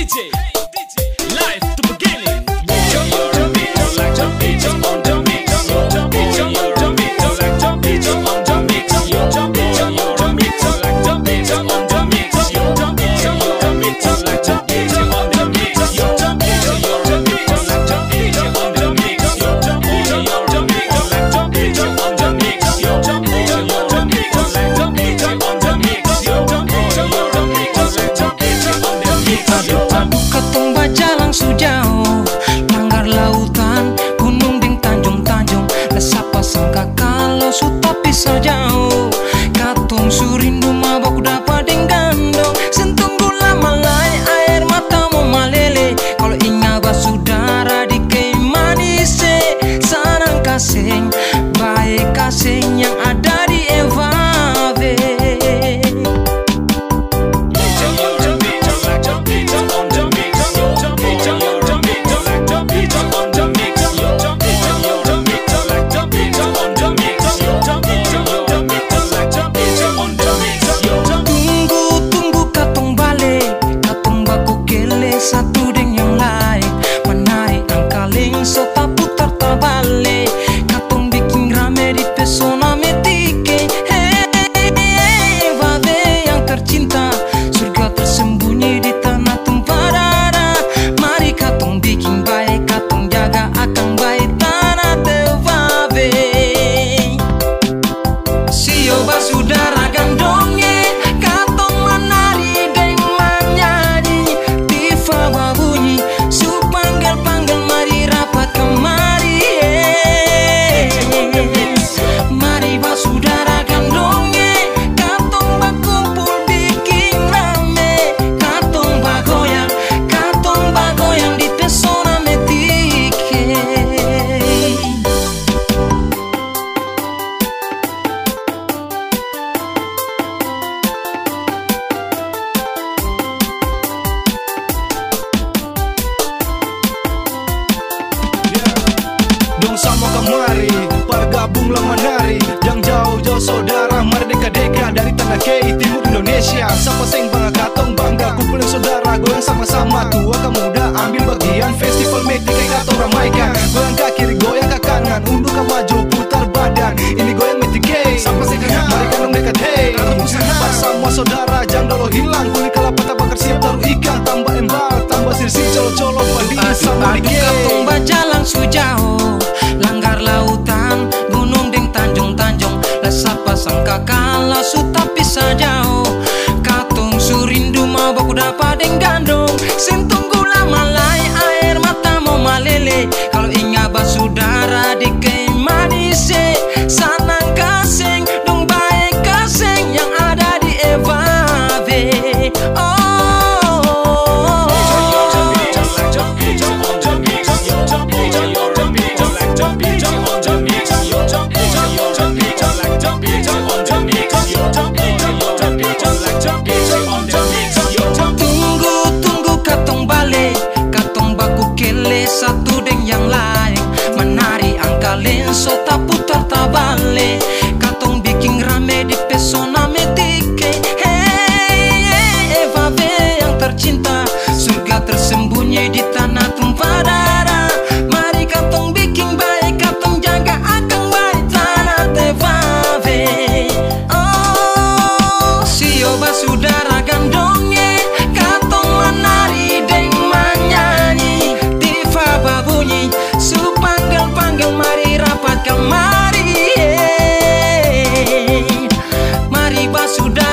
DJ, live to beginning. Jump on the mix, like jump it, jump on the mix. Jump it, jump on the mix, like jump it, jump on the mix. Jump it, jump on the mix, like jump it, jump on the mix. Jump it, jump on the mix, like jump it, jump on the mix. Jump it, jump on the mix, like jump it, jump on the mix. Jump it, jump on the mix, like jump it, jump on the mix. Jump it, jump on the mix, like jump it, jump on the mix. Jump it, jump on the mix, like jump it, jump on the mix. Aduh ketong bajalang sujauh, langgar lautan, gunung ding tanjung-tanjung. Lesapa sangka kalau su tapi sejauh. Katong surindu mabok dapat ding gandong. Sentung gula malai air mata mau malele. Kalau ingat saudara di kei manise, sanang kasing, baik kasing yang ada di Evave. Satu deng yang lain menarik angkaling serta putar tabale. Katong bikin rame di pesona metike. Hey, Vave yang tercinta, surga tersembunyi di tanah tumpah darah. Mari katong bikin baik, katong jaga akan baik tanah Vave. Sio basudara gandonge, katong menari deng menyanyi. Babunyi, su panggil-panggil mari rapat kemari. Mari basudara gandonge, katong bakumpul bikin rame. Katong bagoyang di pesona metike. Dong sama kemari, bergabunglah menari. Yang jauh-jauh saudara, merdeka-deka dari tanah kei timur Indonesia. Siapa seng bangga katong bangga, kumpulin saudara, goyang sama-sama. Tua ke muda, ambil bagian festival metik katong ramaikan. Goyang ke kiri, goyang ke kanan, undur ke maju, putar badan. Ini goyang metik kei, siapa seng kenal, mari kanong dekat hei. Bersama saudara, jangan dulu hilang. Kulit kelapa tak bakar siap taruh ikan. Tambah embal, tambah sirsi, colo-colo, padi sama Aduh katong bajalang sujauh, langgar lautan, gunung deng tanjung-tanjung. Lesapa sangka kalau su tapi sejauh. Katong surindu mabok dapat deng gandong. Sentung gula malai air mata mau malele. Kalau ingat basudara di kei manise, sanang kasing dong baik kasing yang ada di Evave. Tunggu katong balik, katong baku kele satu deng yang lain. Menari angkalin sota putar tabale. Katong bikin rame di pesona metike. Hey, Vave yang tercinta, surga tersembunyi di tanah tumpah darah. Mari katong bikin baik, katong jaga akan baik tanah Vave. Oh, sio basudara gandonge, katong menari deng menyanyi. Tifa babunyi, su panggil-panggil mari rapat kemari. Mari basudara